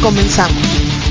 Comenzamos.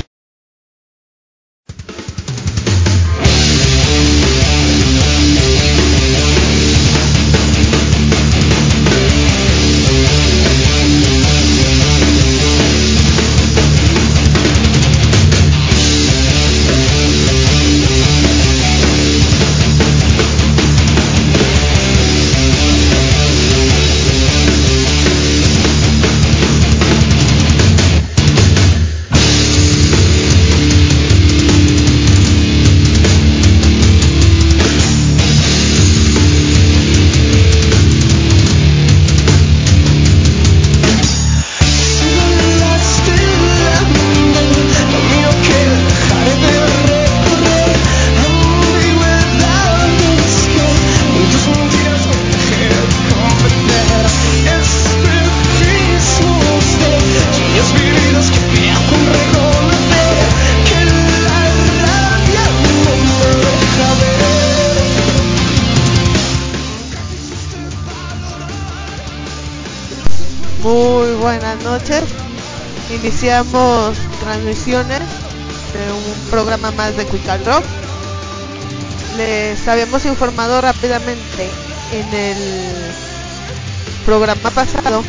Muy buenas noches. Iniciamos transmisiones de un programa más de Quick Rock. Les habíamos informado rápidamente en el programa pasado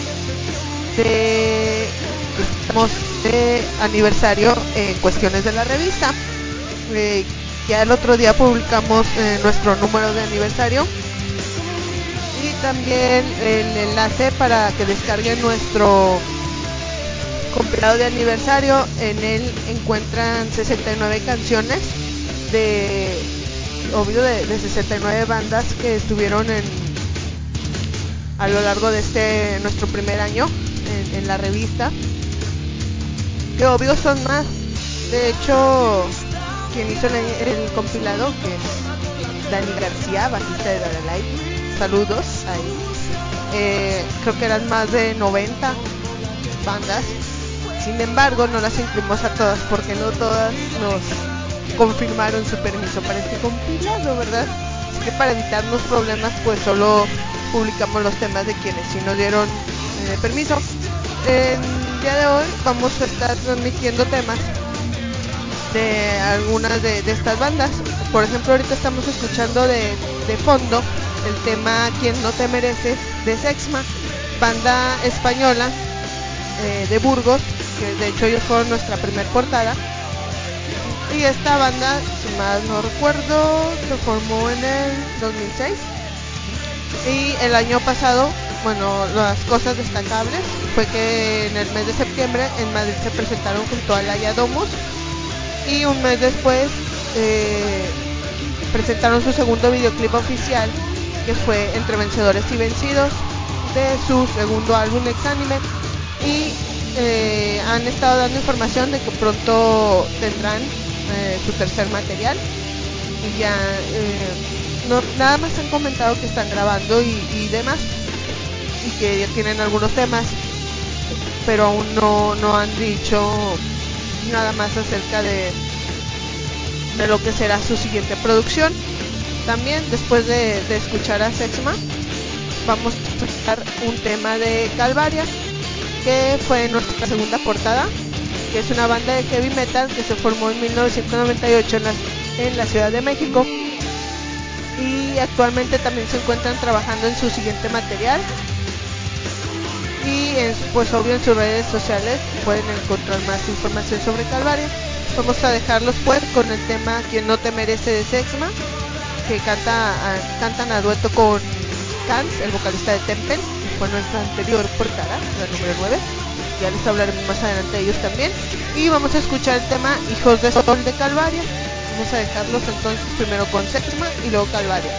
de que estamos de aniversario en cuestiones de la revista. Ya el otro día publicamos nuestro número de aniversario y también el enlace para que descarguen nuestro compilado de aniversario. En él encuentran 69 canciones de 69 bandas que estuvieron a lo largo de nuestro primer año en la revista, que obvio son más. De hecho, quien hizo el compilado, que es Dani García, bajista de Dalalay, saludos ahí, creo que eran más de 90 bandas. Sin embargo, no las incluimos a todas porque no todas nos confirmaron su permiso para este compilado, ¿verdad? Así que para evitarnos problemas, pues solo publicamos los temas de quienes sí nos dieron permiso. El día de hoy vamos a estar transmitiendo temas de algunas de estas bandas. Por ejemplo, ahorita estamos escuchando de fondo el tema Quien no te merece de Sexma, banda española de Burgos, que de hecho ellos fueron nuestra primer portada. Y esta banda, si mal no recuerdo, se formó en el 2006. Y el año pasado, bueno, las cosas destacables fue que en el mes de septiembre en Madrid se presentaron junto a Laia Domus, y un mes después presentaron su segundo videoclip oficial, que fue Entre Vencedores y Vencidos, de su segundo álbum Exánime. Y han estado dando información de que pronto tendrán su tercer material. Y ya nada más han comentado que están grabando y demás, y que ya tienen algunos temas, pero aún no han dicho nada más acerca de lo que será su siguiente producción. También, después de escuchar a Sexma, vamos a escuchar un tema de Calvaria, que fue nuestra segunda portada, que es una banda de heavy metal que se formó en 1998 en la Ciudad de México, y actualmente también se encuentran trabajando en su siguiente material. Y pues obvio en sus redes sociales pueden encontrar más información sobre Calvaria. Vamos a dejarlos pues con el tema Quien no te merece de Sexma, que cantan a dueto con Kans, el vocalista de Temple, que fue nuestra anterior portada, la número 9. Ya les hablaremos más adelante de ellos también. Y vamos a escuchar el tema Hijos de Sol de Calvaria. Vamos a dejarlos entonces primero con Sexma y luego Calvaria.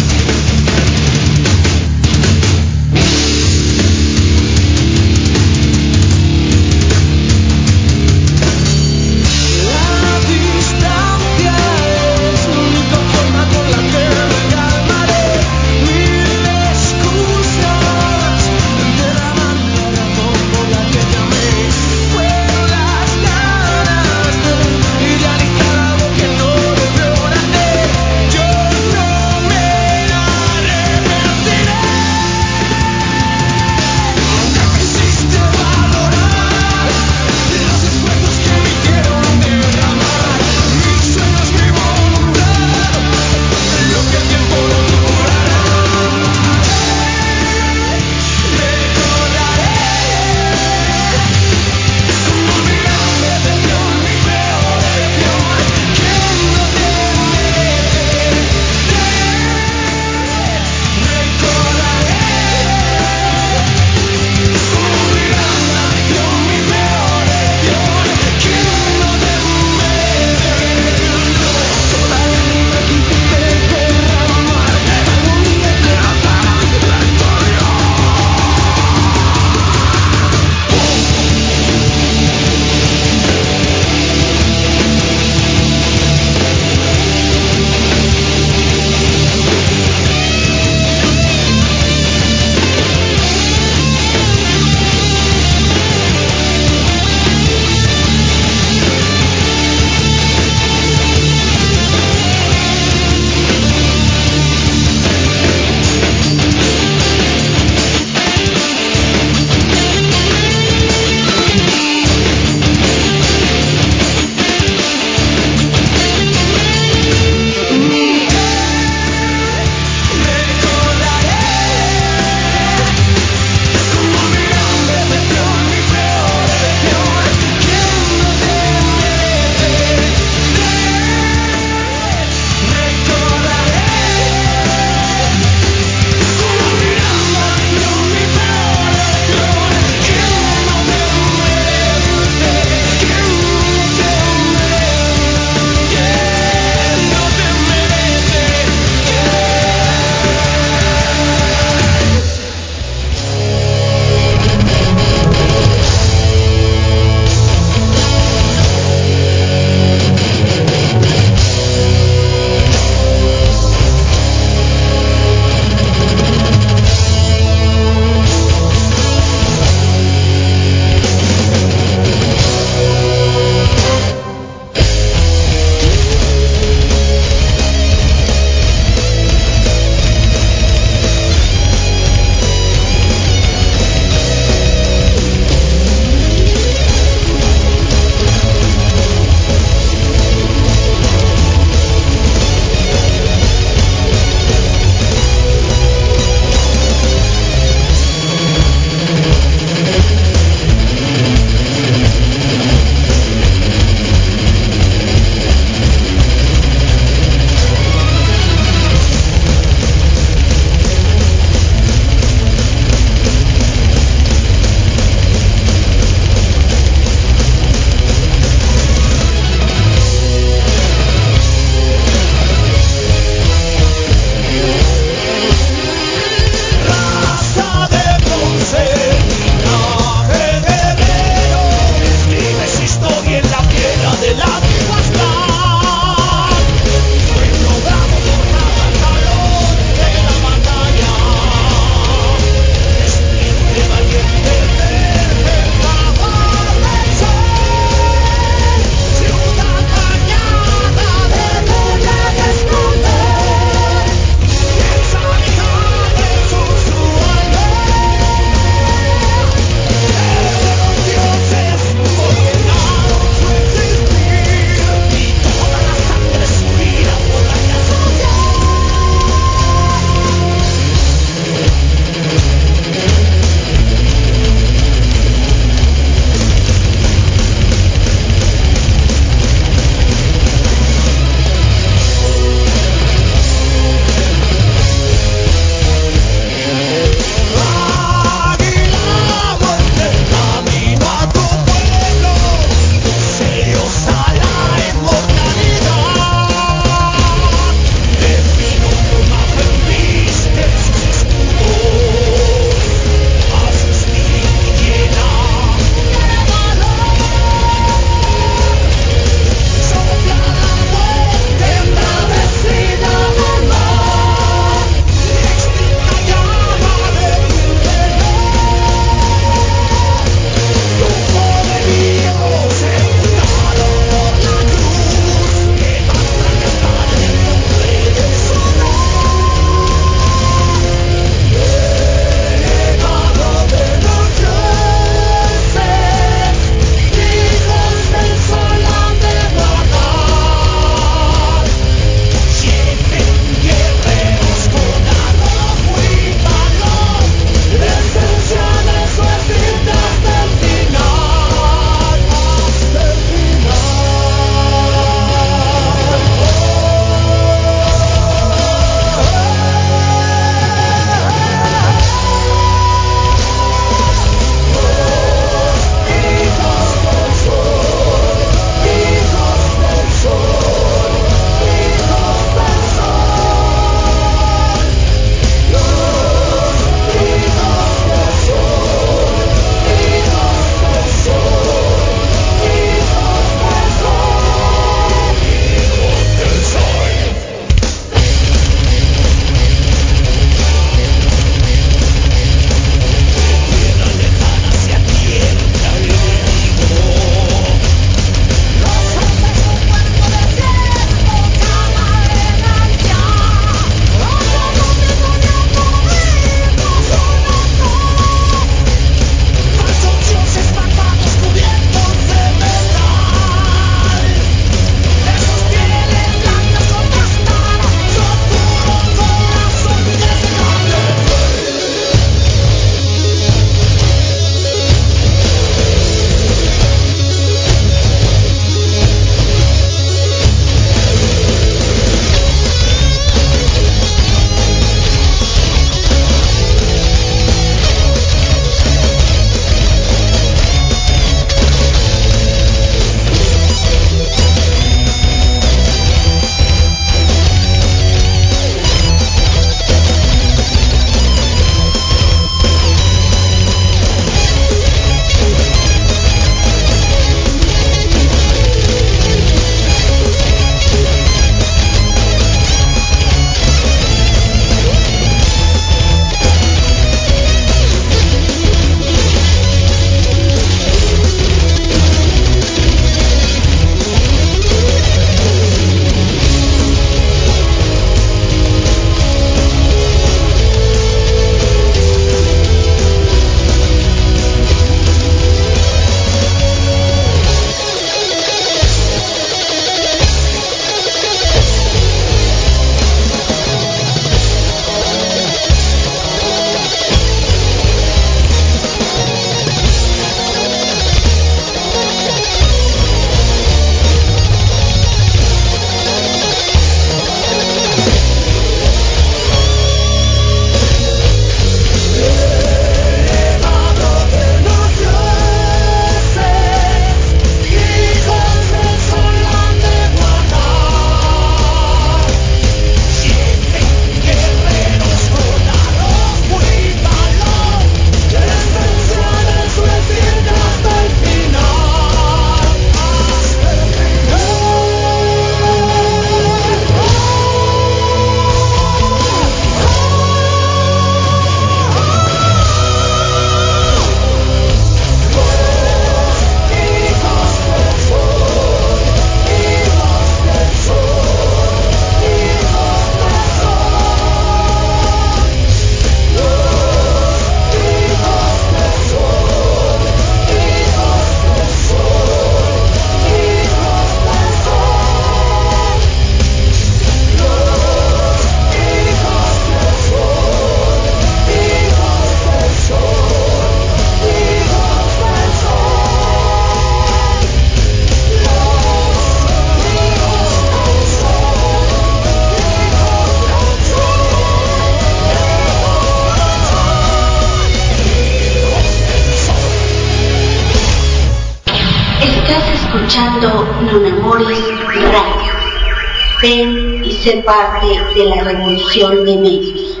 escuchando Non Amoris Radio. Ven y sé parte de la revolución de medios.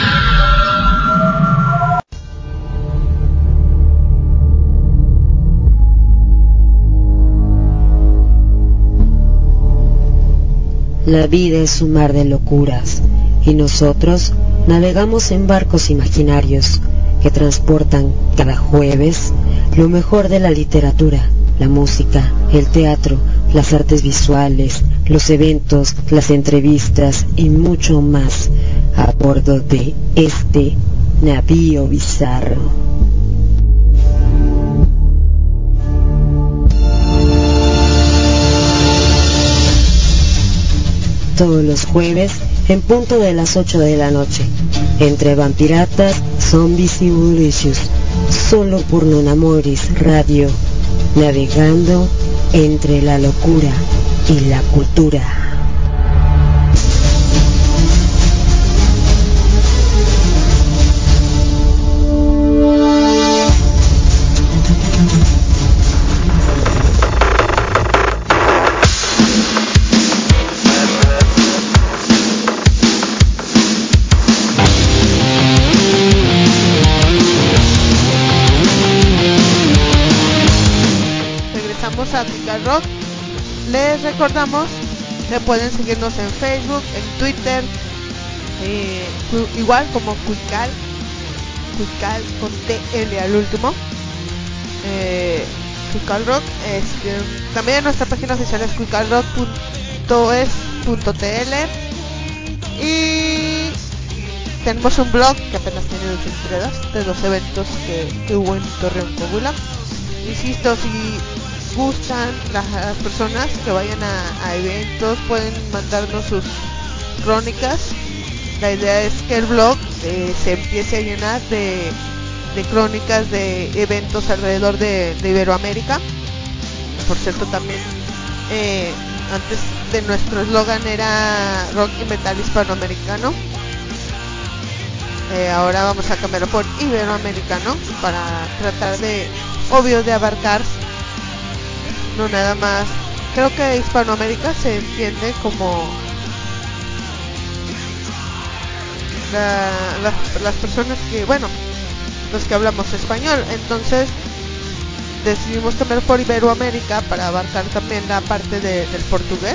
La vida es un mar de locuras y nosotros navegamos en barcos imaginarios que transportan cada jueves lo mejor de la literatura, la música, el teatro, las artes visuales, los eventos, las entrevistas y mucho más a bordo de este navío bizarro. Todos los jueves en punto de las 8 de la noche, entre vampiratas, zombies y bulicious, solo por Non Amoris Radio, navegando entre la locura y la cultura. A Quical Rock. Les recordamos que pueden seguirnos en Facebook, en Twitter, igual como Quical con TL al último, Quical Rock. También en nuestra página oficial es quicalrock.es.tl y tenemos un blog que apenas tiene 2 entregas de los eventos que hubo en Torreón, Coahuila. Insisto, si gustan las personas que vayan a eventos, pueden mandarnos sus crónicas. La idea es que el blog se empiece a llenar de crónicas de eventos alrededor de Iberoamérica. Por cierto, también antes de nuestro eslogan era rock y metal hispanoamericano, ahora vamos a cambiarlo por iberoamericano para tratar de, obvio, de abarcar no nada más. Creo que Hispanoamérica se entiende como las personas que, bueno, los que hablamos español. Entonces decidimos cambiar por Iberoamérica para abarcar también la parte del portugués.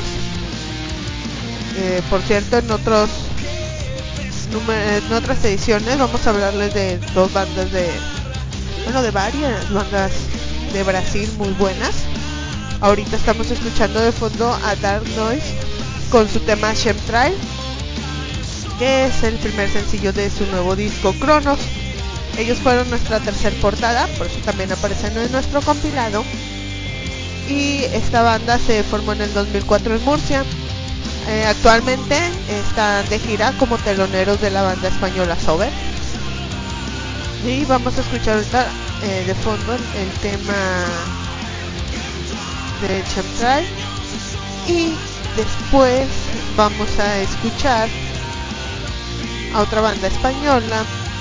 Por cierto, en otras ediciones vamos a hablarles de dos bandas de varias bandas de Brasil muy buenas. Ahorita estamos escuchando de fondo a Dark Noise con su tema Chemtrail, que es el primer sencillo de su nuevo disco Cronos. Ellos fueron nuestra tercer portada, por eso también aparecen en nuestro compilado. Y esta banda se formó en el 2004 en Murcia. Actualmente están de gira como teloneros de la banda española Sober. Y vamos a escuchar ahorita de fondo el tema de Chemtrail, y después vamos a escuchar a otra banda española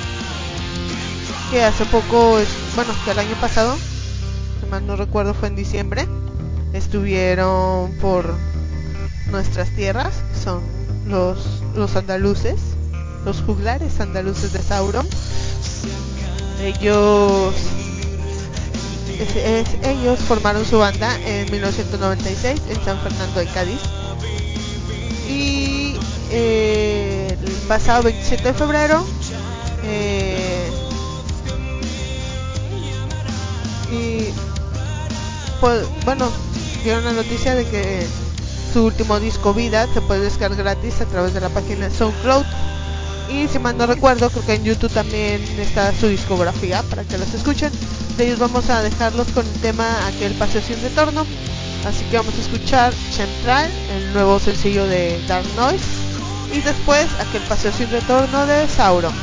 que hace poco, que el año pasado, si mal no recuerdo fue en diciembre, estuvieron por nuestras tierras. Son los andaluces, los juglares andaluces de Sauron. Ellos formaron su banda en 1996 en San Fernando de Cádiz, y el pasado 27 de febrero dieron la noticia de que su último disco Vida se puede descargar gratis a través de la página SoundCloud. Y si mal no recuerdo, creo que en YouTube también está su discografía para que los escuchen. De ellos vamos a dejarlos con el tema Aquel Paseo sin Retorno. Así que vamos a escuchar Chemtrail, el nuevo sencillo de Dark Noise, y después Aquel Paseo sin Retorno de Sauron.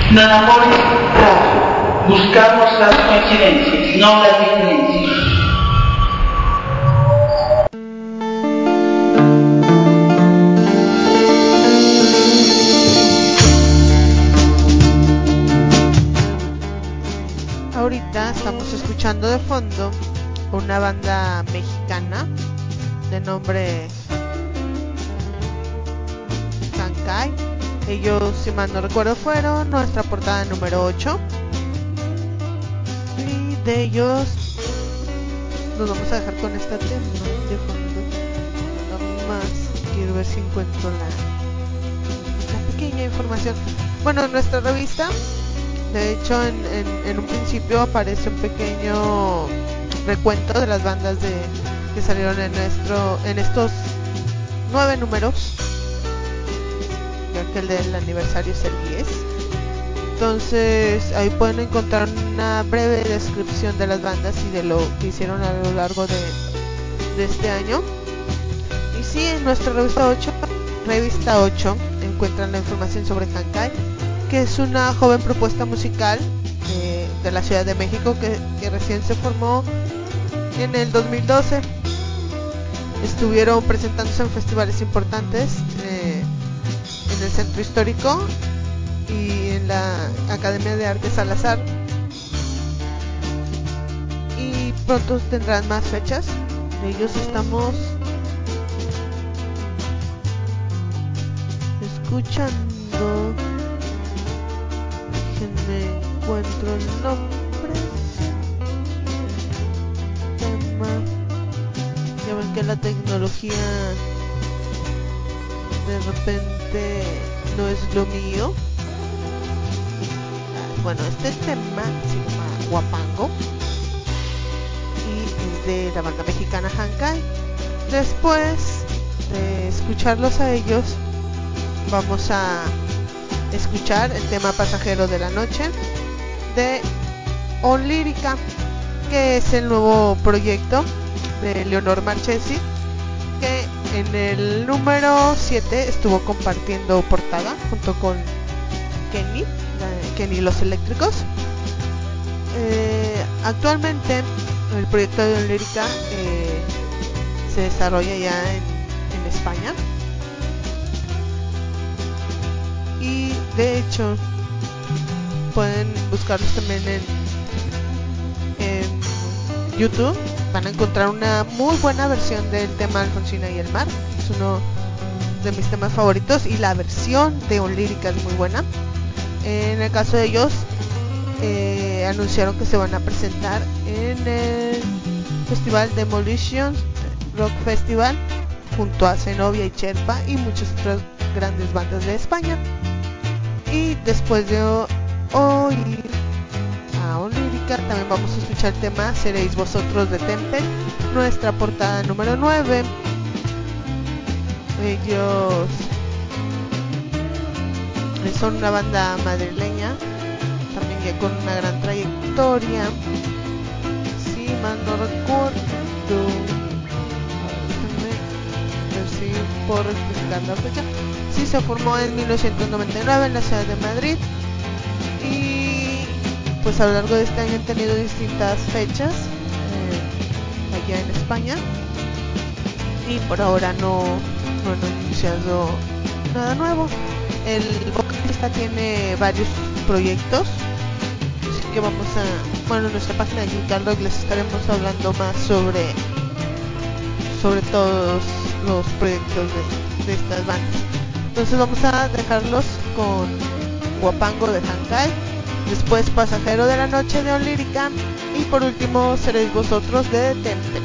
Nanamori Radio. Buscamos las coincidencias, no las diferencias. Ahorita estamos escuchando de fondo una banda mexicana de nombre Hankai. Ellos, si mal no recuerdo, fueron nuestra portada número 8. Y de ellos nos vamos a dejar con esta tema de fondo. Nada más quiero ver si encuentro la pequeña información. Bueno, en nuestra revista, de hecho, en un principio aparece un pequeño recuento de las bandas que salieron en estos 9 números, ya que el del aniversario es el 10. Entonces ahí pueden encontrar una breve descripción de las bandas y de lo que hicieron a lo largo de este año. Y sí, en nuestra revista 8 encuentran la información sobre Hankai, que es una joven propuesta musical de la Ciudad de México que recién se formó en el 2012. Estuvieron presentándose en festivales importantes en el Centro Histórico y en la Academia de Arte Salazar, y pronto tendrán más fechas. De ellos estamos escuchando, déjenme encuentro el nombre, tema. Ya ven que la tecnología de repente no es lo mío. Bueno, este tema se llama Huapango y es de la banda mexicana Hankai. Después de escucharlos a ellos, vamos a escuchar el tema Pasajero de la Noche de Onlírica, que es el nuevo proyecto de Leonor Marchesi, que en el número 7 estuvo compartiendo portada junto con Kenny Los Eléctricos. Actualmente el proyecto de Onlírica se desarrolla ya en España, y de hecho pueden buscarlos también en YouTube. Van a encontrar una muy buena versión del tema Alfonsina y el mar. Es uno de mis temas favoritos y la versión de Onlírica es muy buena. En el caso de ellos, anunciaron que se van a presentar en el Festival Demolition Rock Festival junto a Zenobia y Cherpa y muchas otras grandes bandas de España. Y después de oír a Onlírica, también vamos a escuchar el tema Seréis Vosotros de Temple, nuestra portada número 9. Ellos son una banda madrileña, también ya con una gran trayectoria. Si mal no recuerdo, déjenme ver si puedo rectificar la fecha. Sí, se formó en 1999 en la ciudad de Madrid, y pues a lo largo de este año han tenido distintas fechas allá en España, y por ahora no han anunciado nada nuevo. El vocalista tiene varios proyectos, así que vamos a, en nuestra página de Giancarlo les estaremos hablando más sobre todos los proyectos de estas bandas. Entonces vamos a dejarlos con Huapango de Hankai, después Pasajero de la Noche de Onlírica, y por último Seréis Vosotros de Temple.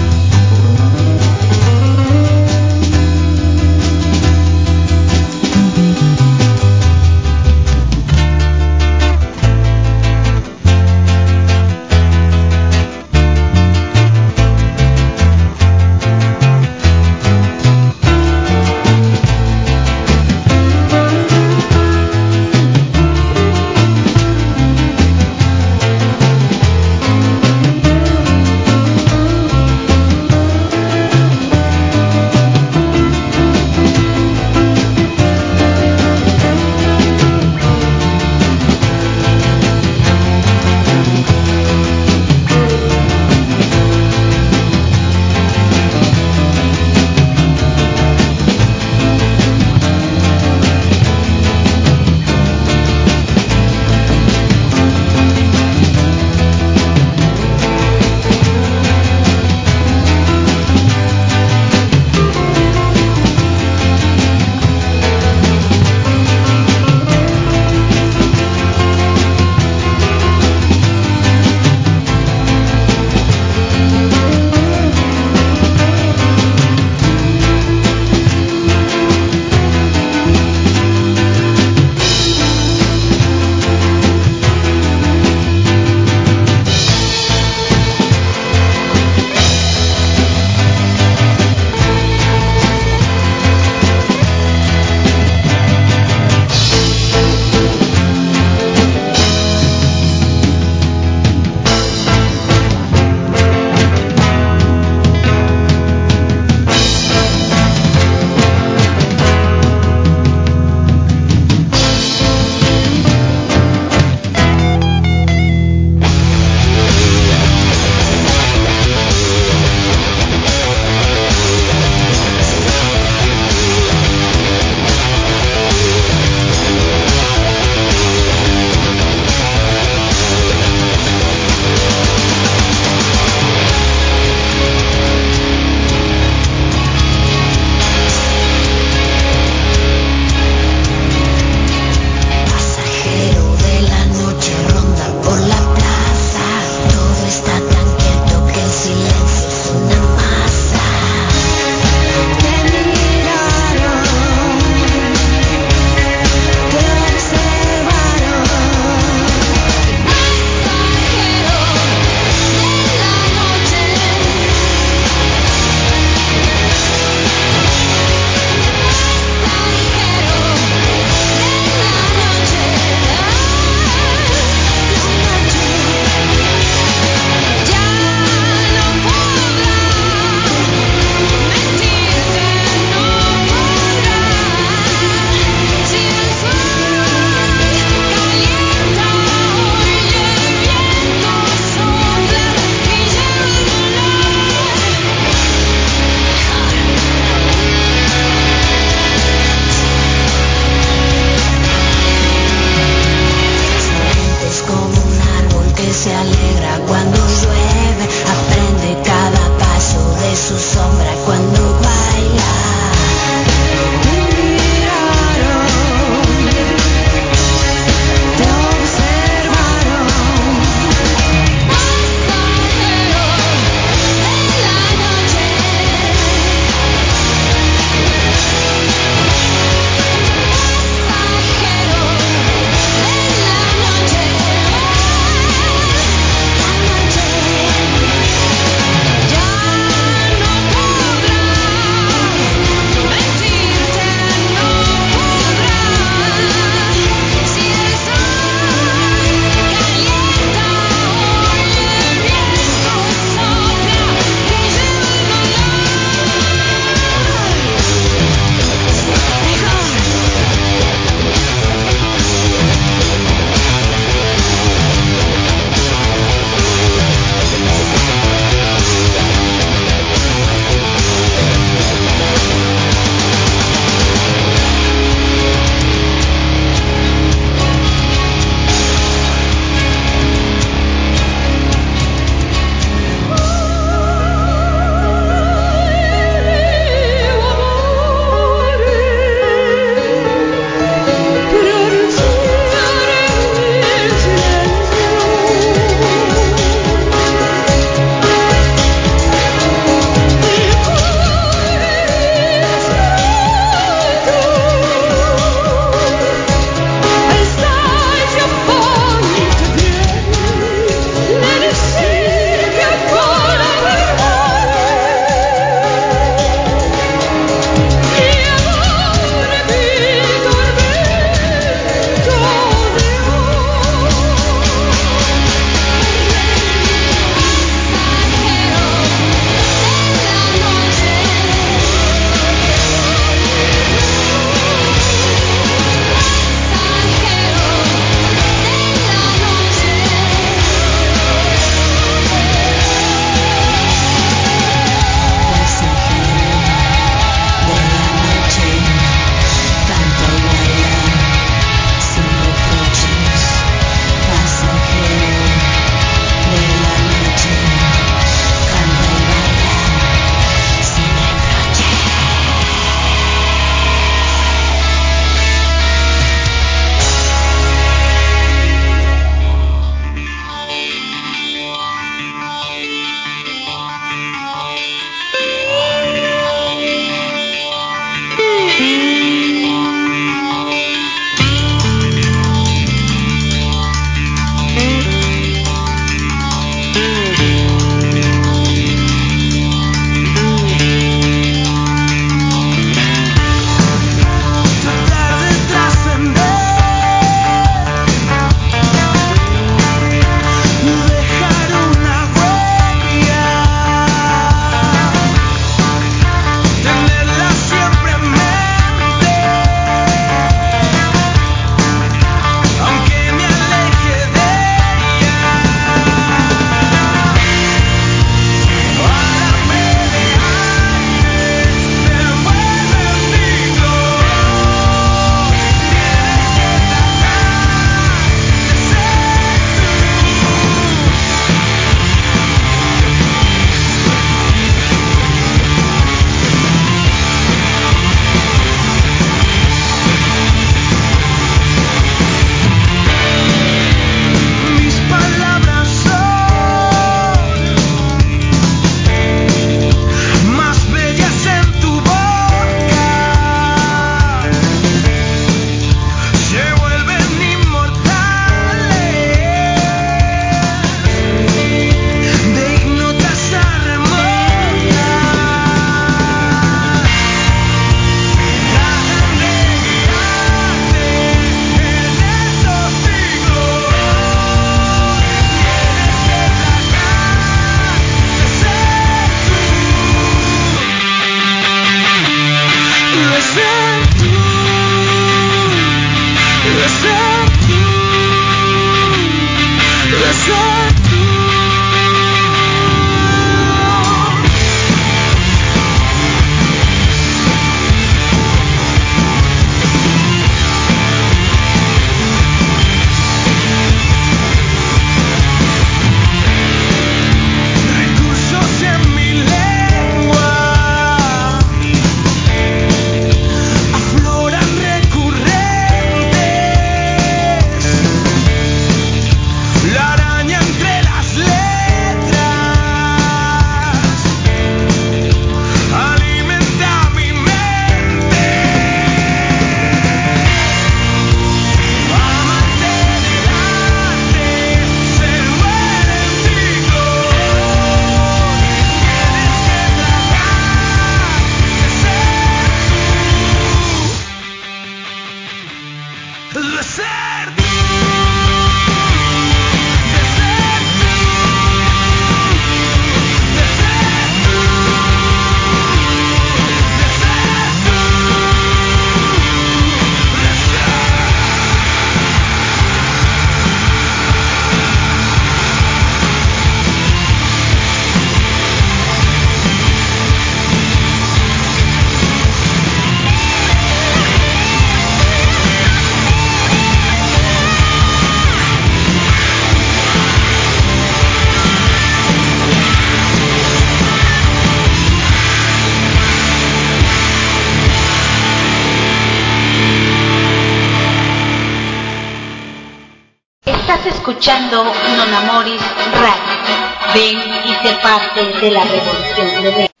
Amoris Radio. Ven y sé parte de la revolución de Ven.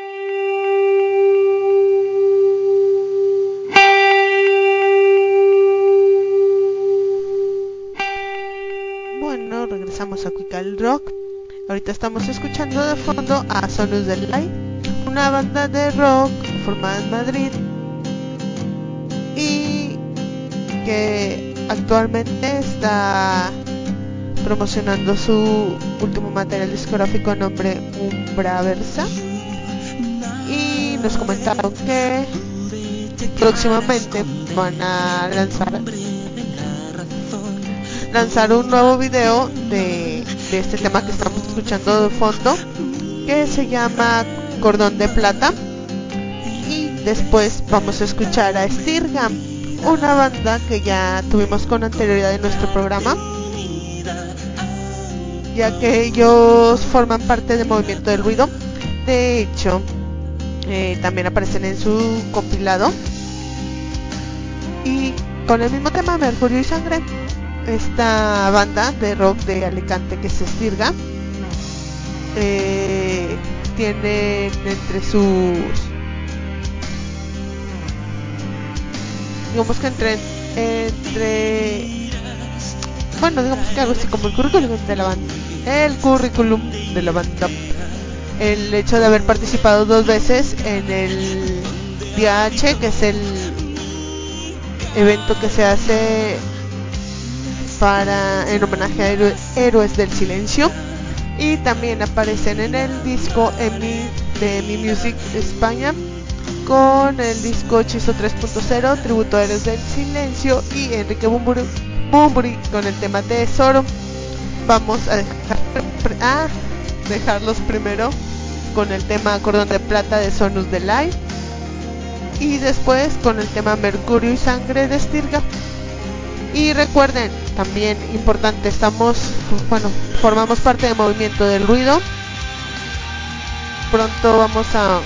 Bueno, regresamos a Quical Rock. Ahorita estamos escuchando de fondo a Sonus del Light, una banda de rock formada en Madrid y que actualmente está promocionando su último material discográfico a nombre Umbraversa, y nos comentaron que próximamente van a lanzar un nuevo video de este tema que estamos escuchando de fondo, que se llama Cordón de Plata. Y después vamos a escuchar a Stirgam, una banda que ya tuvimos con anterioridad en nuestro programa, ya que ellos forman parte del Movimiento del Ruido. De hecho, también aparecen en su compilado, y con el mismo tema, Mercurio y Sangre. Esta banda de rock de Alicante, que se Stirga, tienen entre sus, digamos que entre bueno, digamos que algo así como el currículum de la banda, el hecho de haber participado 2 veces en el Día H, que es el evento que se hace en homenaje a héroes del silencio, y también aparecen en el disco de Mi Music España, con el disco Hechizo 3.0, tributo a héroes del silencio, y Enrique Bunbury con el tema Tesoro. Vamos a dejarlos primero con el tema Cordón de Plata de Sonus de Light, y después con el tema Mercurio y Sangre de Stirga. Y recuerden, también importante, formamos parte del Movimiento del Ruido. Pronto vamos a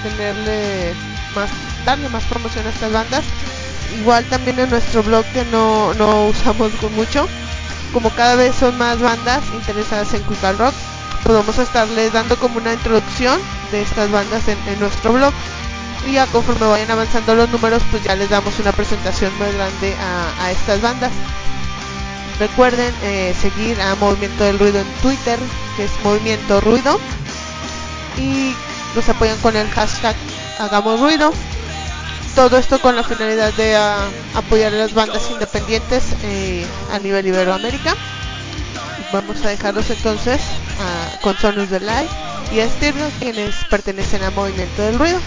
darle más promoción a estas bandas. Igual también en nuestro blog, que no usamos mucho, como cada vez son más bandas interesadas en Quical Rock, pues vamos a estarles dando como una introducción de estas bandas en nuestro blog, y ya conforme vayan avanzando los números, pues ya les damos una presentación más grande a estas bandas. Recuerden seguir a Movimiento del Ruido en Twitter, que es Movimiento Ruido, y nos apoyan con el hashtag Hagamos Ruido. Todo esto con la finalidad de apoyar a las bandas independientes a nivel Iberoamérica. Vamos a dejarlos entonces con Sonus de Light y a Stirling, quienes pertenecen a Movimiento del Ruido.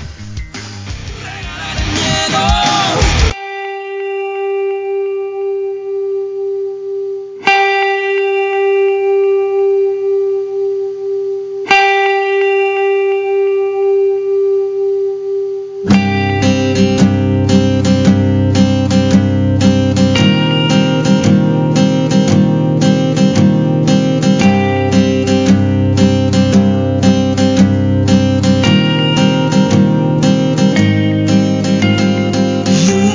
You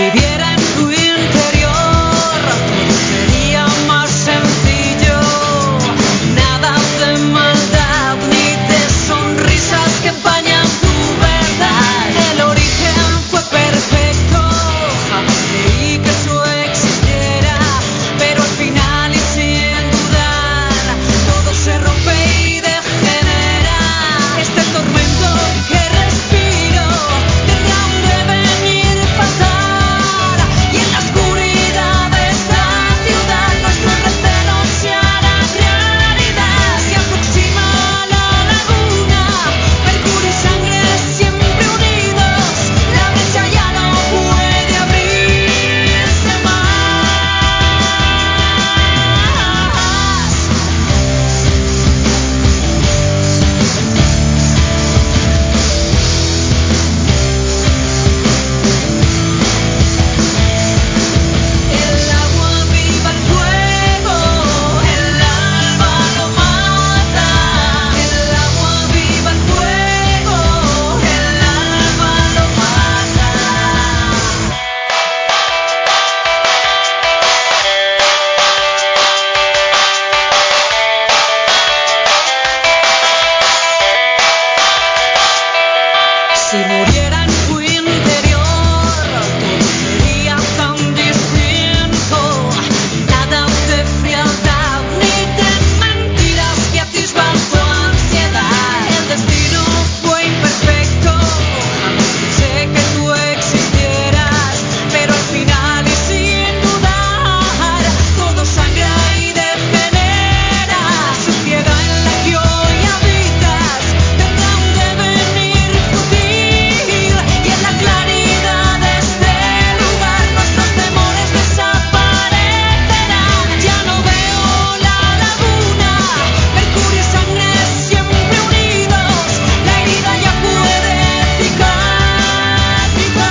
viviera en tu interior, todo sería más sencillo. Nada de maldad ni de sonrisas que empañan tu verdad. El origen fue perfecto, jamás creí que eso existiera, pero al final y sin dudar todo se rompe y degenera. Este tormento que respiro tendrá un devenir fatal, y en la oscuridad de esta ciudad nuestros recelos se harán realidad. Se aproxima la laguna, mercurio y sangre siempre unidos, la brecha ya no puede abrirse más. El agua viva el fuego, el alma lo mata. El agua viva el fuego, el alma lo mata. Si muriera en tu interior, todo sería tan distinto. Nada de frialdad ni de mentiras que atisban tu ansiedad. El destino fue imperfecto, jamás pensé que tú existieras, pero al final y sin dudar todo sangra y degenera. La suciedad en la que hoy habitas tendrá un devenir fútil, y en la claridad de este lugar nuestros temores desaparecerán. Ya no veo la laguna, mercurio y sangre siempre unidos, la herida ya puede cicatrizar.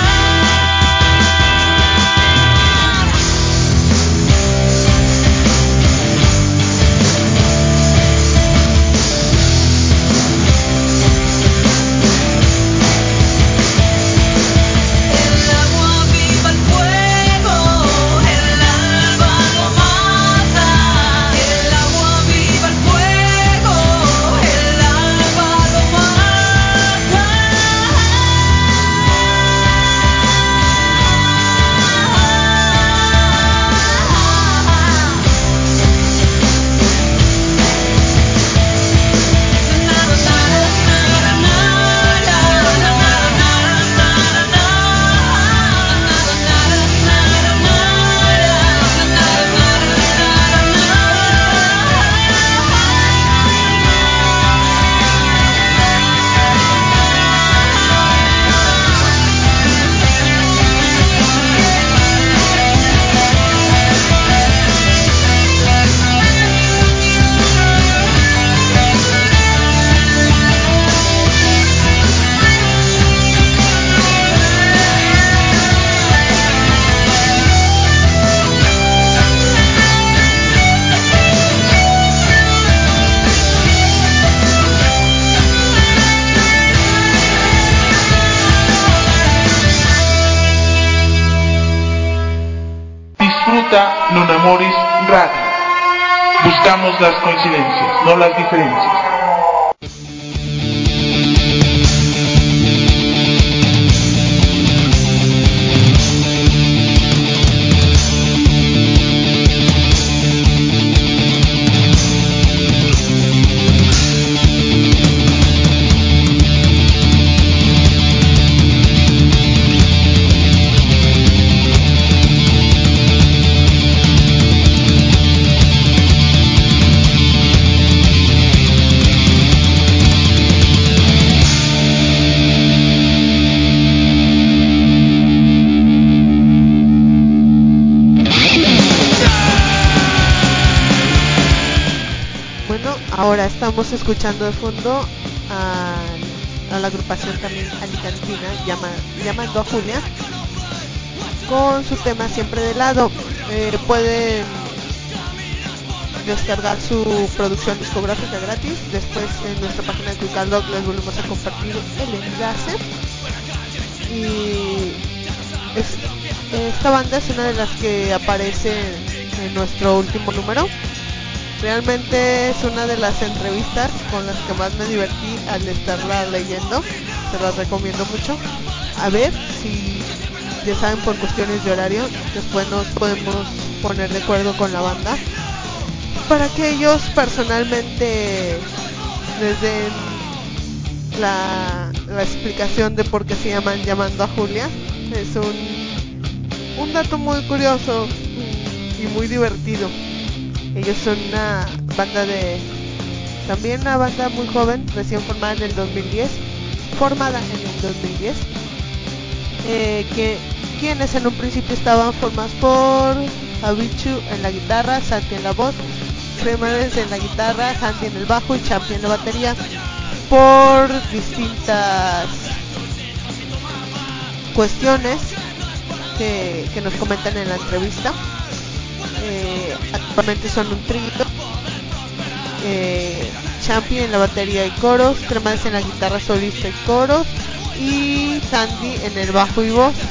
El agua viva el fuego, el alma lo mata. El agua viva el fuego, el alma lo mata. Disfruta Non Amoris Radio. Buscamos las coincidencias, no las diferencias. Ahora estamos escuchando de fondo a la agrupación también alicantina llamando a Julia con su tema Siempre de lado. Pueden descargar su producción discográfica gratis. Después en nuestra página de Tucalog les volvemos a compartir el enlace. Y Esta banda es una de las que aparece en nuestro último número. Realmente es una de las entrevistas con las que más me divertí al estarla leyendo. Se las recomiendo mucho. A ver si, ya saben, por cuestiones de horario, después nos podemos poner de acuerdo con la banda para que ellos personalmente les den la explicación de por qué se llaman Llamando a Julia. Es un dato muy curioso y muy divertido. Ellos son también una banda muy joven, recién formada en el 2010, quienes en un principio estaban formados por Habichu en la guitarra, Santi en la voz, Cremades en la guitarra, Santi en el bajo y Champi en la batería. Por distintas cuestiones que nos comentan en la entrevista, actualmente son un trío. Champi en la batería y coros, Cremades en la guitarra solista y coros, y Sandy en el bajo y voz.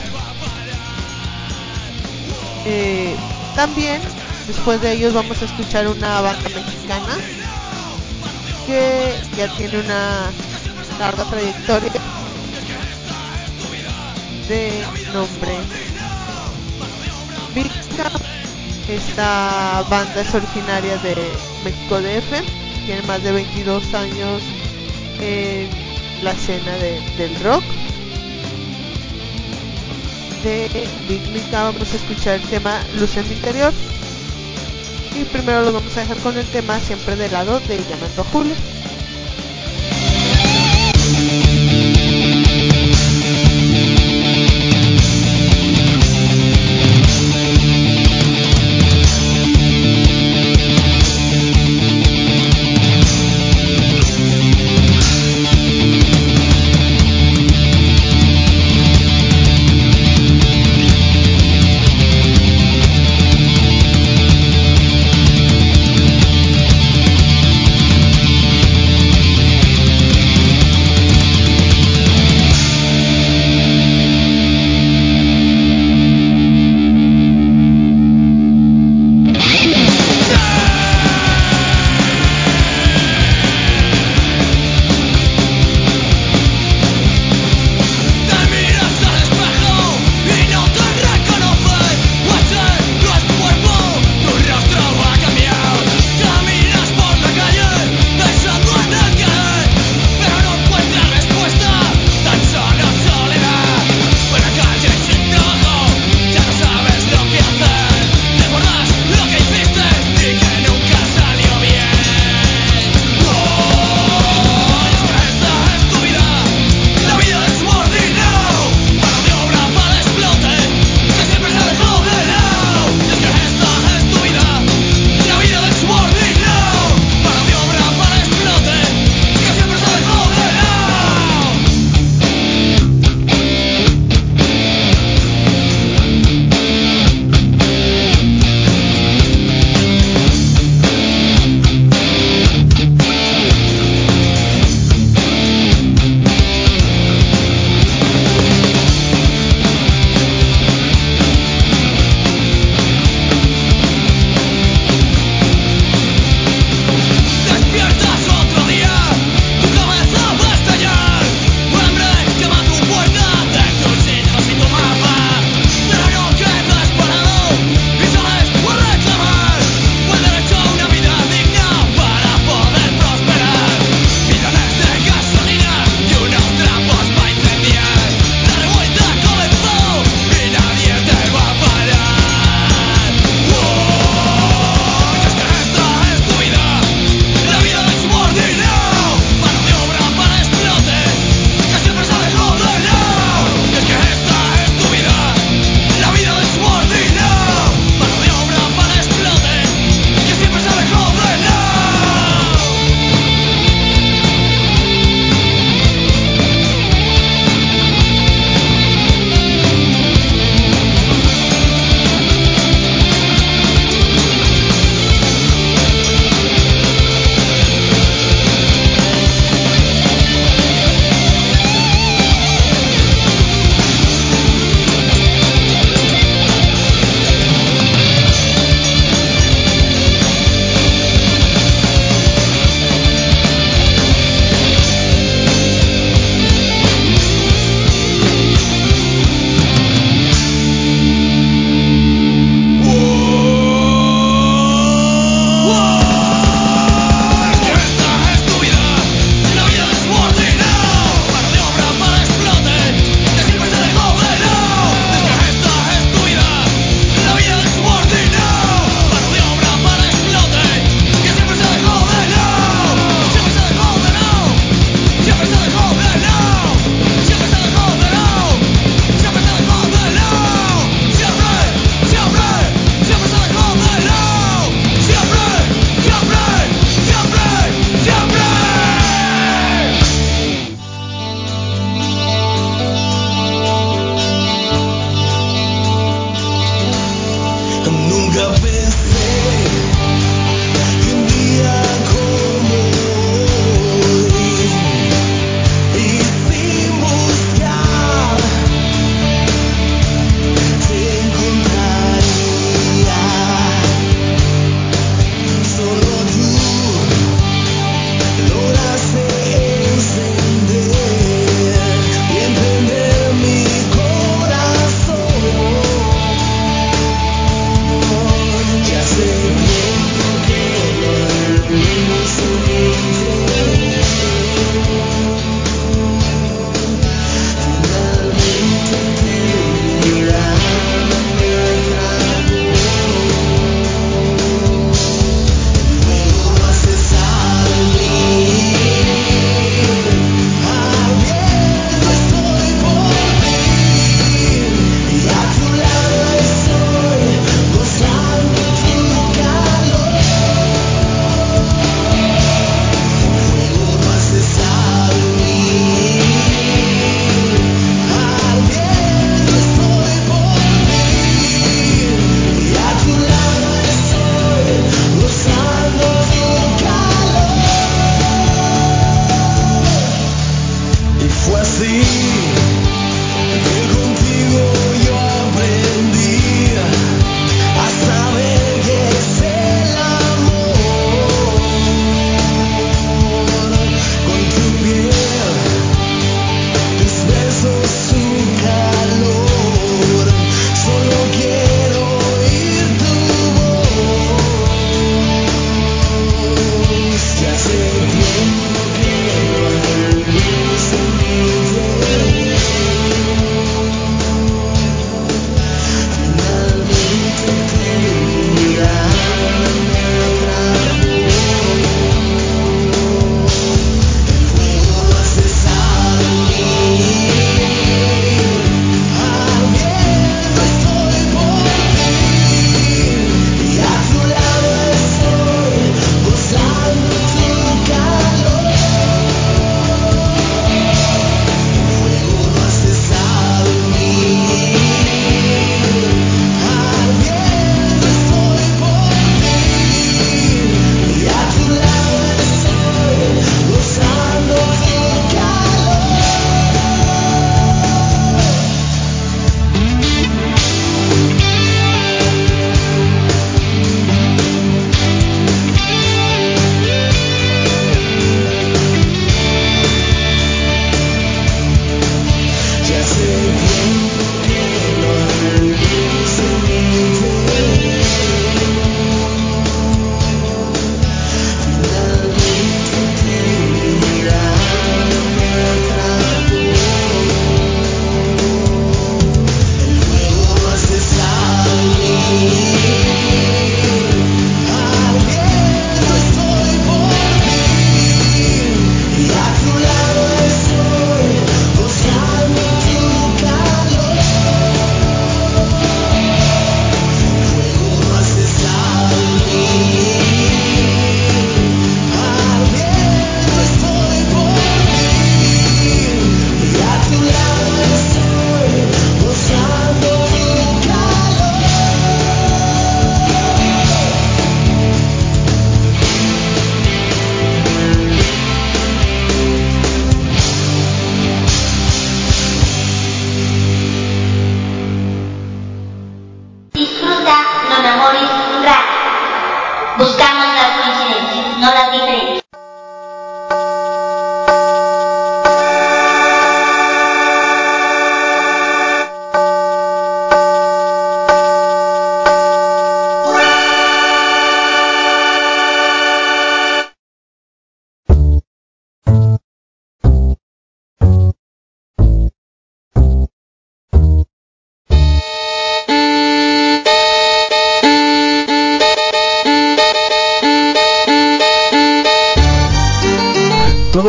También después de ellos vamos a escuchar una banda mexicana que ya tiene una larga trayectoria, de nombre Vilca. Esta banda es originaria de México DF, tiene más de 22 años en la escena del rock. De Vilca vamos a escuchar el tema Luz en mi interior, y primero lo vamos a dejar con el tema Siempre de lado de Llamando a Julia.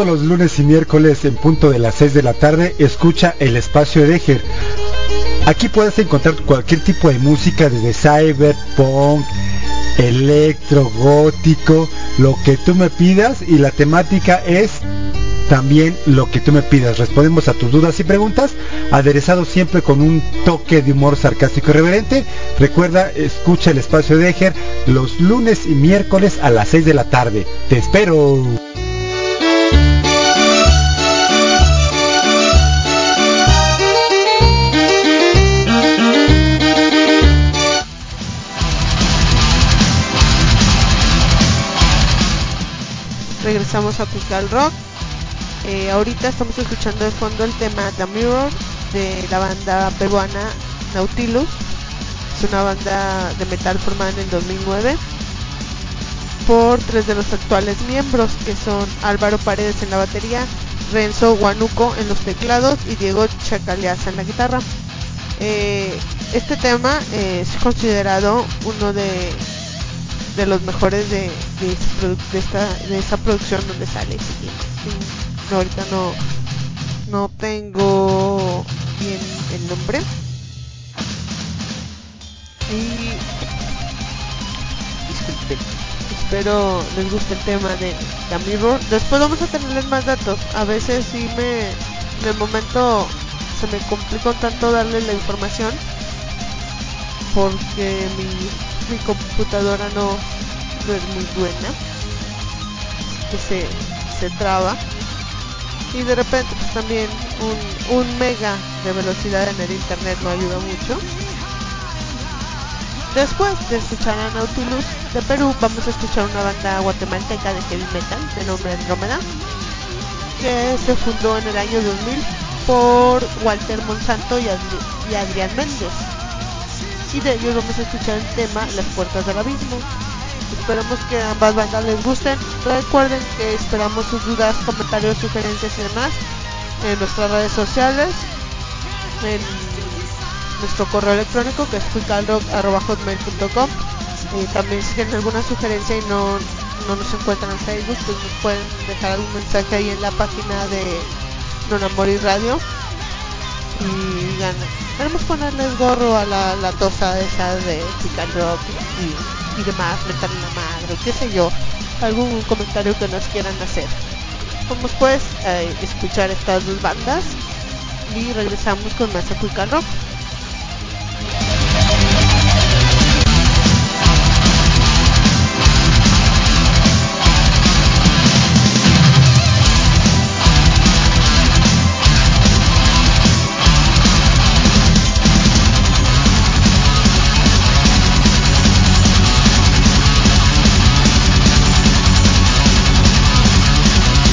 los lunes y miércoles en punto de las 6 de la tarde, escucha el espacio de Eger. Aquí puedes encontrar cualquier tipo de música, desde cyberpunk, electro, gótico, lo que tú me pidas, y la temática es también lo que tú me pidas. Respondemos a tus dudas y preguntas, aderezado siempre con un toque de humor sarcástico y irreverente. Recuerda, escucha el espacio de Eger los lunes y miércoles a las 6 de la tarde. ¡Te espero! Regresamos a Pical Rock. Ahorita estamos escuchando de fondo el tema The Mirror de la banda peruana Nautilus. Es una banda de metal formada en el 2009 por 3 de los actuales miembros, que son Álvaro Paredes en la batería, Renzo Huánuco en los teclados y Diego Chacaliaza en la guitarra. Este tema es considerado uno de los mejores de esta producción donde sale. No, ahorita no tengo bien el nombre. Y disculpen, espero les guste el tema de The Mirror. Después vamos a tenerles más datos. A veces sí en el momento se me complica un tanto darles la información, porque mi computadora no es muy buena, que se traba, y de repente pues también un mega de velocidad en el internet no ayuda mucho. Después de escuchar a Nautilus de Perú, vamos a escuchar una banda guatemalteca de heavy metal de nombre Andrómeda, que se fundó en el año 2000 por Walter Monsanto y Adrián Méndez, y de ellos vamos a escuchar el tema Las Puertas del Abismo. Esperamos que ambas bandas les gusten. Recuerden que esperamos sus dudas, comentarios, sugerencias y demás en nuestras redes sociales, en nuestro correo electrónico, que es picalrock@hotmail.com. También si tienen alguna sugerencia y no nos encuentran en Facebook, pues nos pueden dejar algún mensaje ahí en la página de Non Amor y Radio, y digan, queremos ponerles gorro a la tosa esa de Pical Rock y demás, meterle la madre, qué sé yo, algún comentario que nos quieran hacer. Vamos pues a escuchar estas dos bandas y regresamos con más a Pical Rock.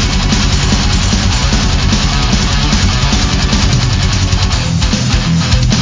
Thank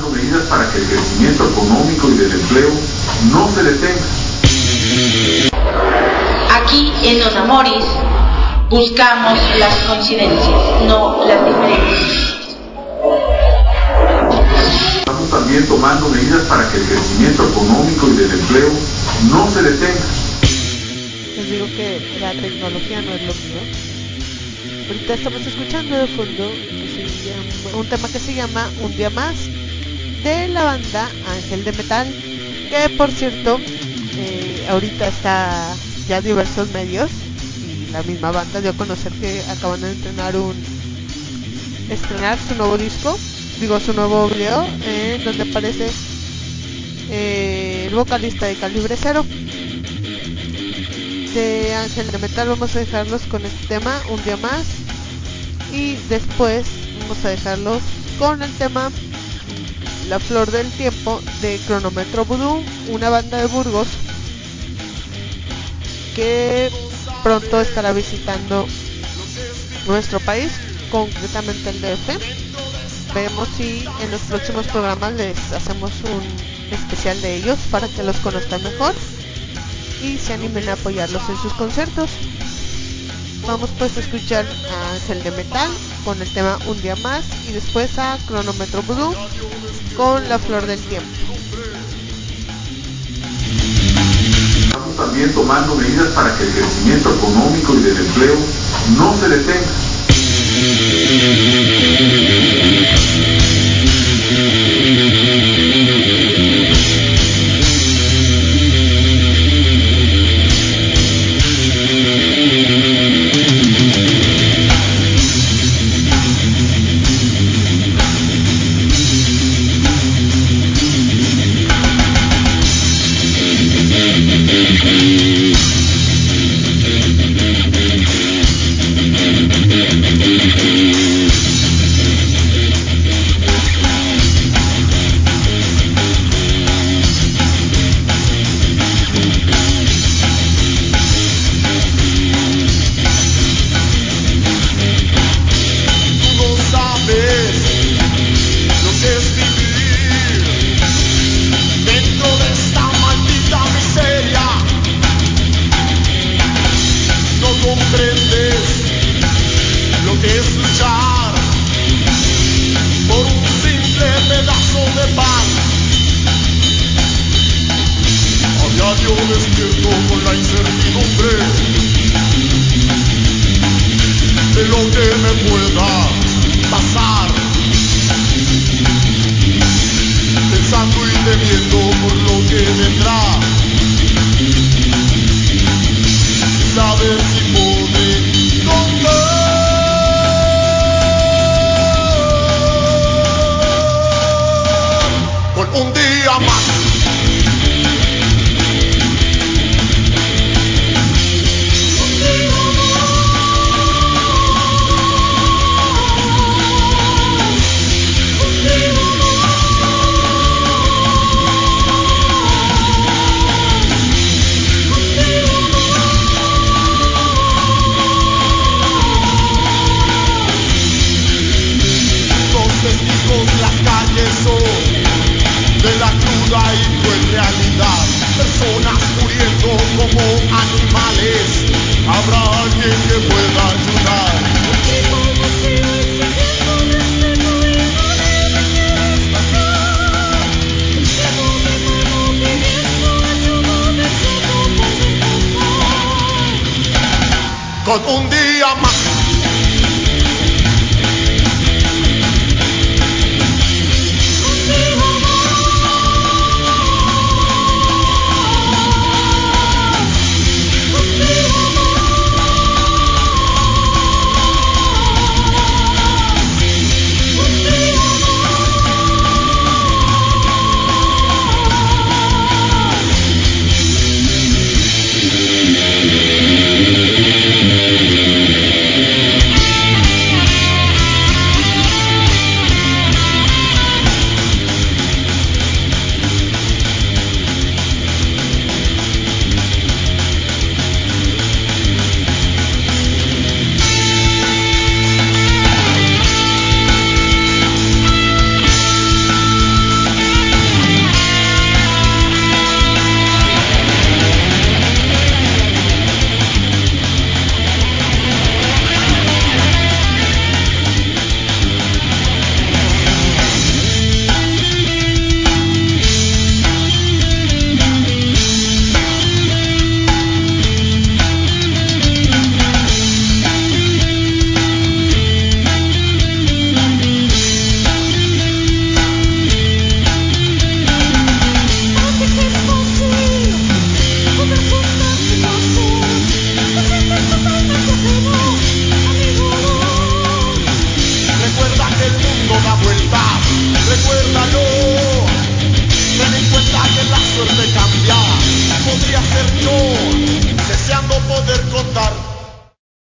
tomando medidas para que el crecimiento económico y del empleo no se detenga. Aquí en Los Amoris buscamos las coincidencias, no las diferencias. Estamos también tomando medidas para que el crecimiento económico y del empleo no se detenga. Les digo que la tecnología no es lo mío. Ahorita estamos escuchando de fondo un tema que se llama Un Día Más, de la banda Ángel de Metal, que por cierto ahorita está ya diversos medios y la misma banda dio a conocer que acaban de estrenar su nuevo disco, su nuevo video, donde aparece el vocalista de Calibre Cero. De Ángel de Metal vamos a dejarlos con este tema, Un Día Más, y después vamos a dejarlos con el tema La Flor del Tiempo de Cronómetro Voodoo, una banda de Burgos que pronto estará visitando nuestro país, concretamente el DF. Veremos si en los próximos programas les hacemos un especial de ellos para que los conozcan mejor y se animen a apoyarlos en sus conciertos. Vamos pues a escuchar a Ángel de Metal con el tema Un Día Más y después a Cronómetro Voodoo con La Flor del Tiempo. Estamos también tomando medidas para que el crecimiento económico y del empleo no se detenga.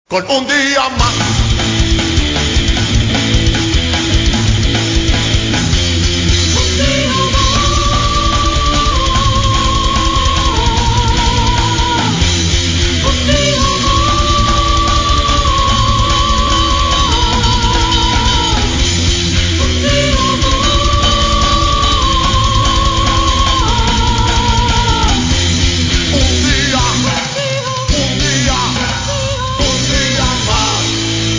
con un día más. Un día más.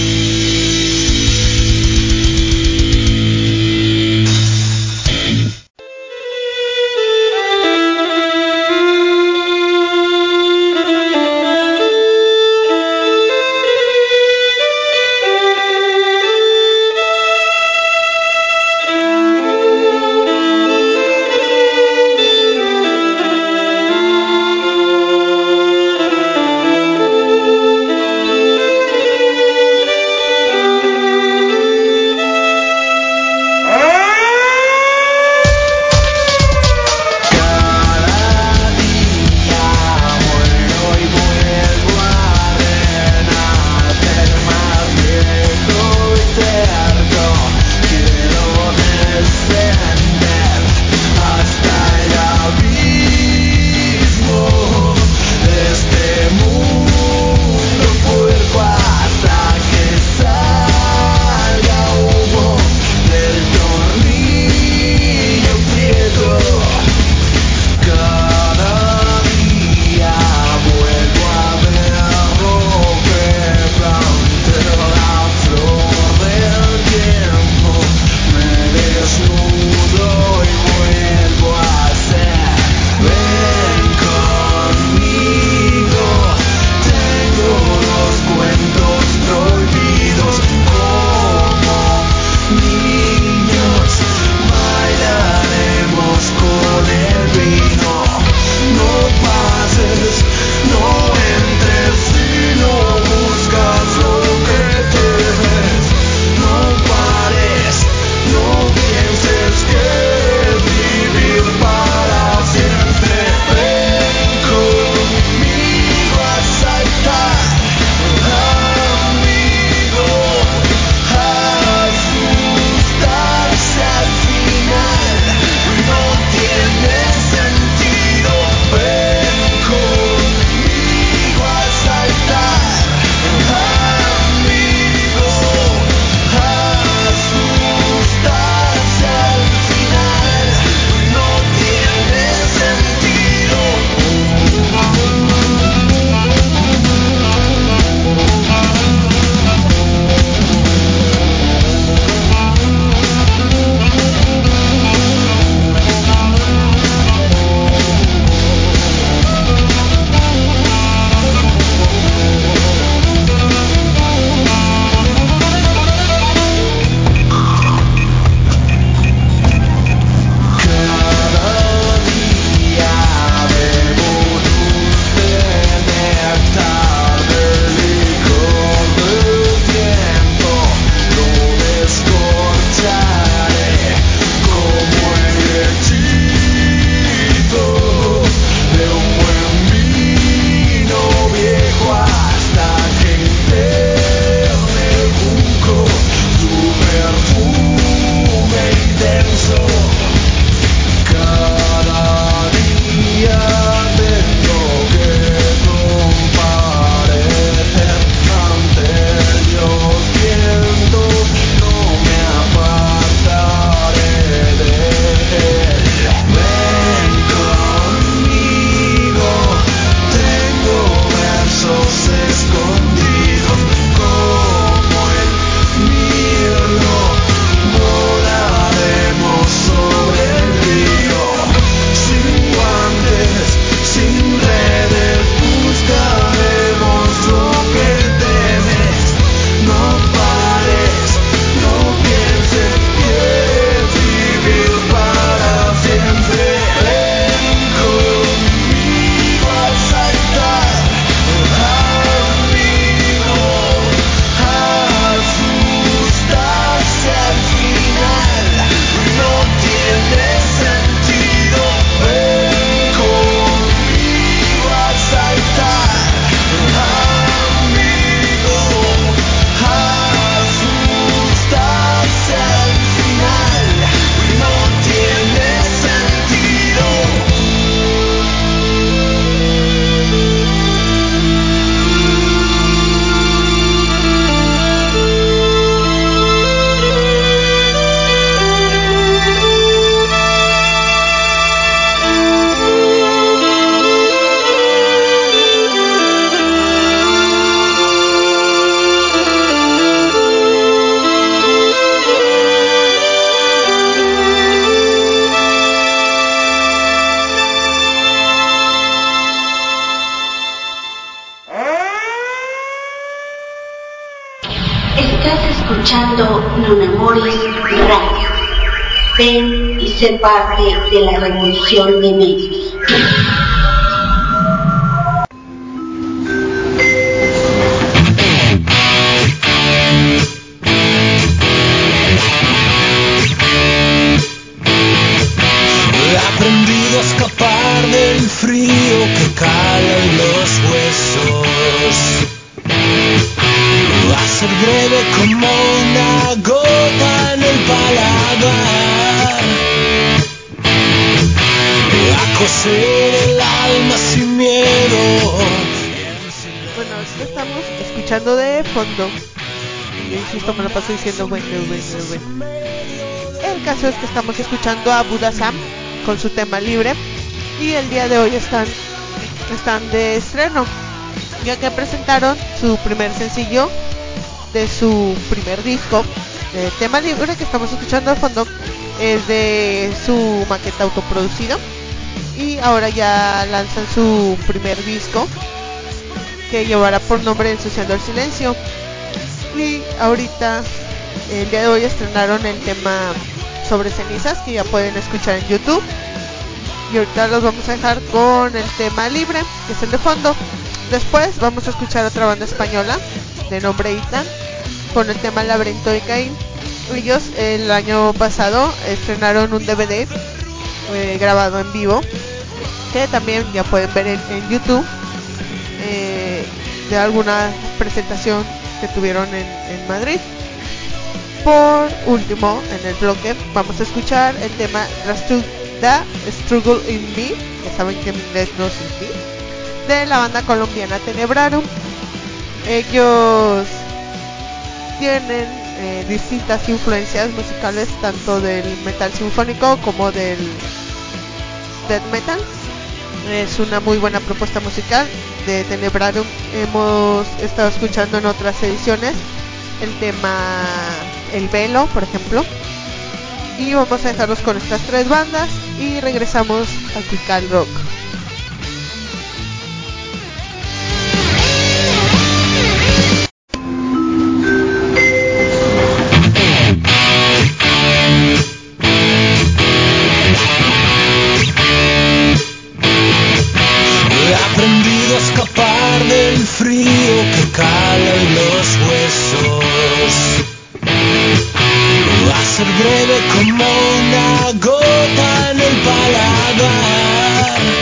Metrópolis Radio. Ven y sé parte de la revolución de medios. He aprendido a escapar del frío que cala en los huesos, a ser breve como una gota en el paladar, a coser el alma sin miedo. Bueno, ahorita estamos escuchando de fondo. Yo insisto, me lo paso diciendo bueno. El caso es que estamos escuchando a Buddha Sam con su tema Libre. Y el día de hoy están de estreno, ya que presentaron su primer sencillo de su primer disco. El tema Libre que estamos escuchando de fondo es de su maqueta autoproducida. Y ahora ya lanzan su primer disco, que llevará por nombre Ensuciando el Silencio. Y ahorita, el día de hoy, estrenaron el tema Sobre Cenizas, que ya pueden escuchar en YouTube. Y ahorita los vamos a dejar con el tema Libre, que es el de fondo. Después vamos a escuchar otra banda española de nombre Itan con el tema Laberinto de Caín. Ellos el año pasado estrenaron un DVD grabado en vivo, que también ya pueden ver en YouTube, de alguna presentación que tuvieron en Madrid. Por último, en el bloque vamos a escuchar el tema The Struggle in Me, que saben que en inglés no es in me, de la banda colombiana Tenebrarum. Ellos tienen distintas influencias musicales, tanto del metal sinfónico como del death metal. Es una muy buena propuesta musical de Tenebrarum. Hemos estado escuchando en otras ediciones el tema El Velo, por ejemplo. Y vamos a dejarlos con estas tres bandas y regresamos a Tikal Rock. He aprendido a escapar del frío que cala en los huesos, a ser breve como una gota en el paladar,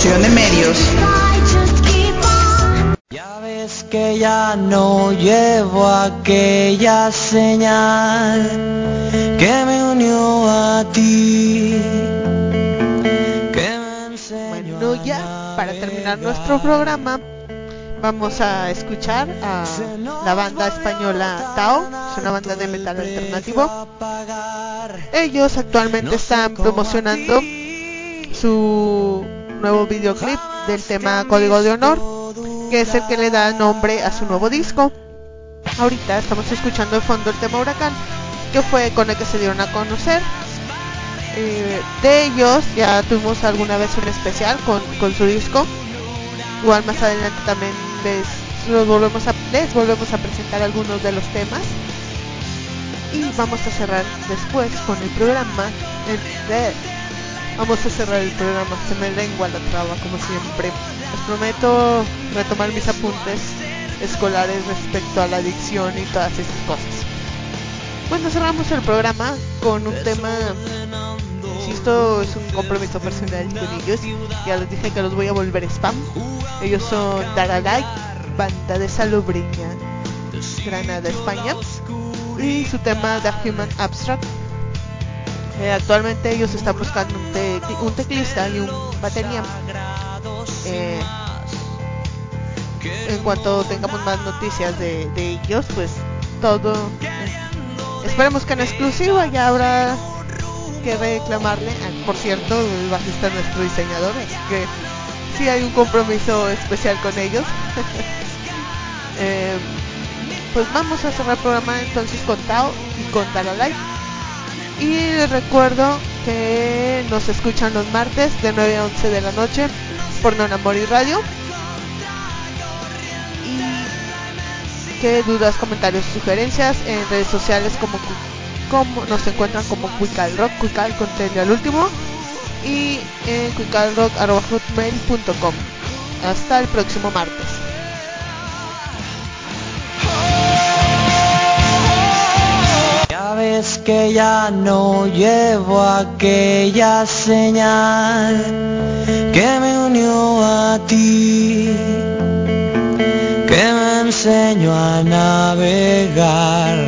Coordinación de Medios. Ya ves que ya no llevo aquella señal que me unió a ti. Bueno, ya para terminar nuestro programa vamos a escuchar a la banda española Tao, es una banda de metal alternativo. Ellos actualmente están promocionando su nuevo videoclip del tema Código de Honor, que es el que le da nombre a su nuevo disco. Ahorita estamos escuchando de fondo el tema Huracán, que fue con el que se dieron a conocer. De ellos ya tuvimos alguna vez un especial con su disco. Igual más adelante también les volvemos a presentar algunos de los temas. Y vamos a cerrar después con el programa. Vamos a cerrar el programa, se me lengua la traba como siempre. Les prometo retomar mis apuntes escolares respecto a la adicción y todas esas cosas. Bueno, cerramos el programa con un tema, insisto, es un compromiso personal con ellos. Ya les dije que los voy a volver spam. Ellos son Daralai, banda de Salobreña, Granada, España, y su tema The Human Abstract. Actualmente ellos están buscando un teclista y un batería. En cuanto tengamos más noticias de ellos, pues todo, esperemos que en exclusiva ya habrá que reclamarle. Por cierto, el bajista es nuestro diseñador, así que sí hay un compromiso especial con ellos. Pues vamos a cerrar el programa entonces con Tao y con Daralai. Y les recuerdo que nos escuchan los martes de 9 a 11 de la noche por Non Amor y Radio. Y que dudas, comentarios, sugerencias en redes sociales como nos encuentran como Cuical Rock, Cuical con T al último, y en cuicalrock@hotmail.com. Hasta el próximo martes. Ya ves que ya no llevo aquella señal que me unió a ti, que me enseñó a navegar.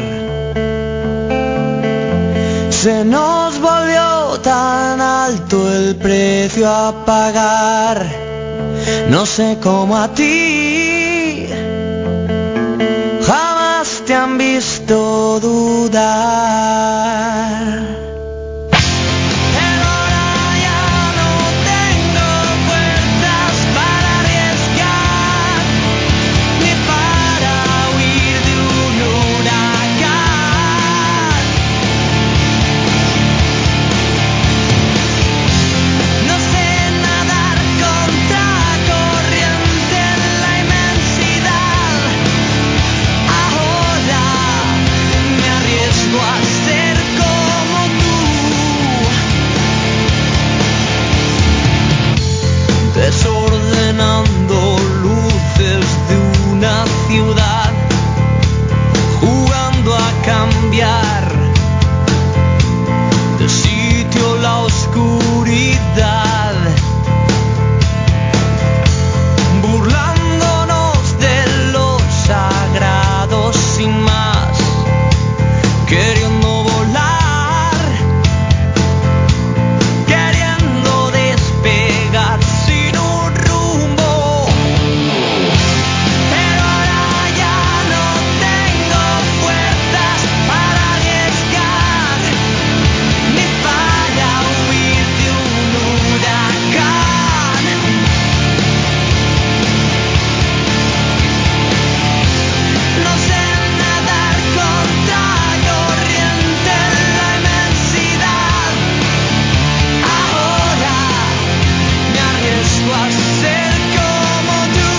Se nos volvió tan alto el precio a pagar, no sé cómo a ti jamás te han visto dudar. Desordenando luces de una ciudad, jugando a cambiar de sitio la oscuridad, burlándonos de lo sagrado sin más, queriendo volar, queriendo despegar sin un rumbo. Pero ahora ya no tengo fuerzas para arriesgar, ni para huir de un huracán. No sé nadar contra corriente en la inmensidad. Ahora me arriesgo a ser como tú.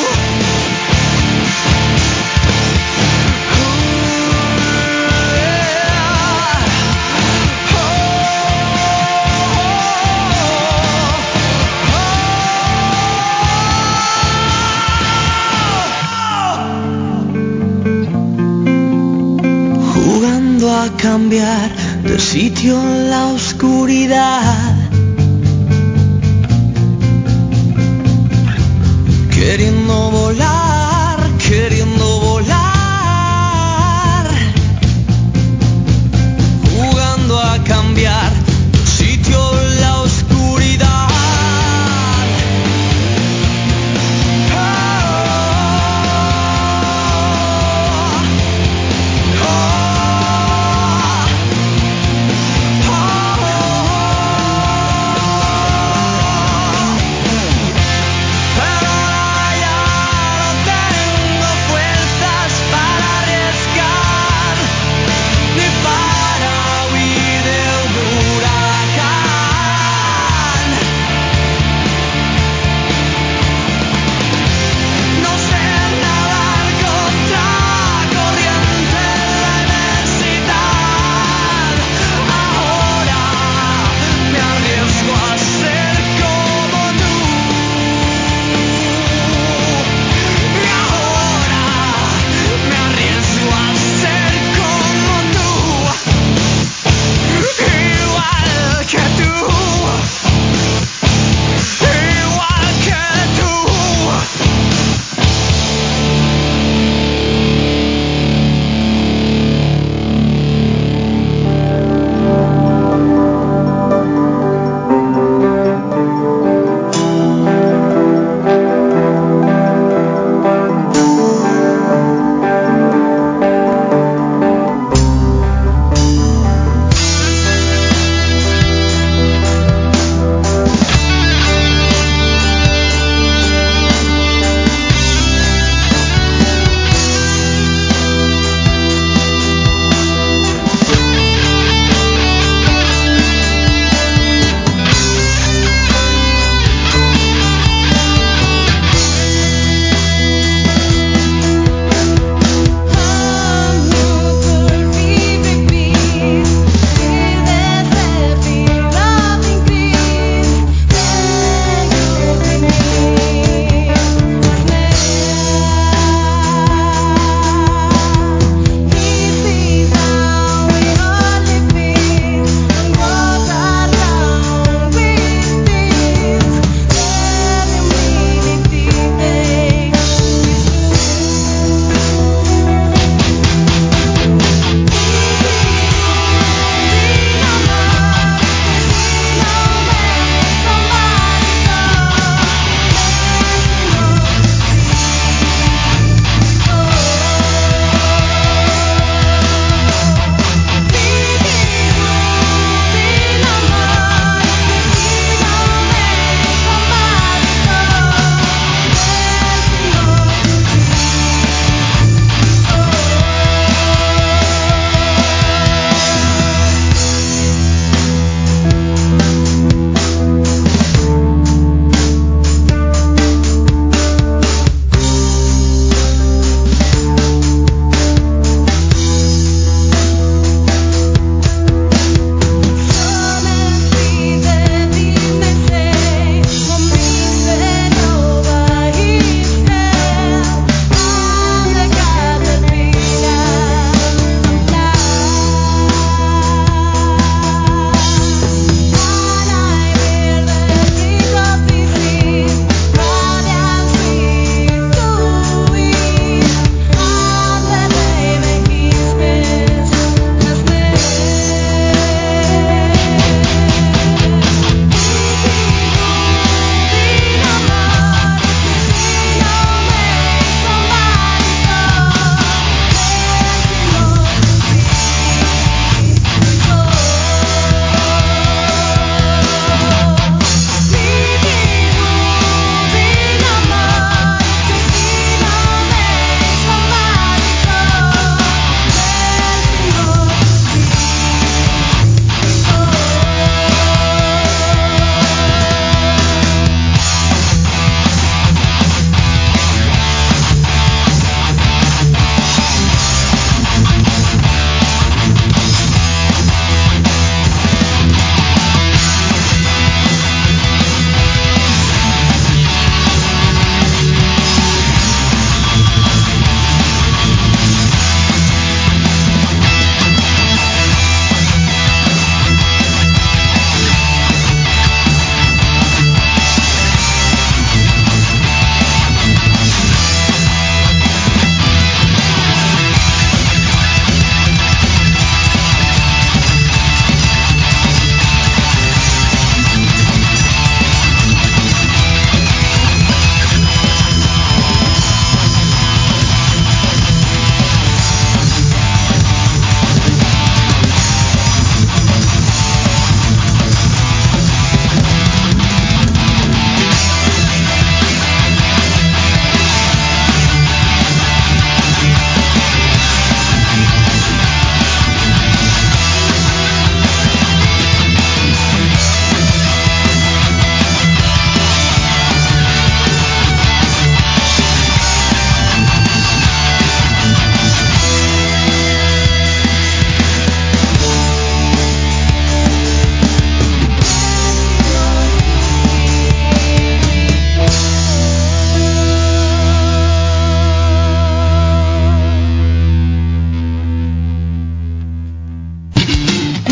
Jugando a cambiar de sitio en la oscuridad, queriendo volar, queriendo volar, jugando a cambiar tu sitio en la oscuridad. Pero ahora ya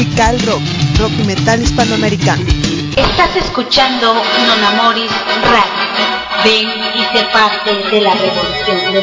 musical rock y metal hispanoamericano. Estás escuchando Non Amoris Radio. Ven y sé parte de la revolución del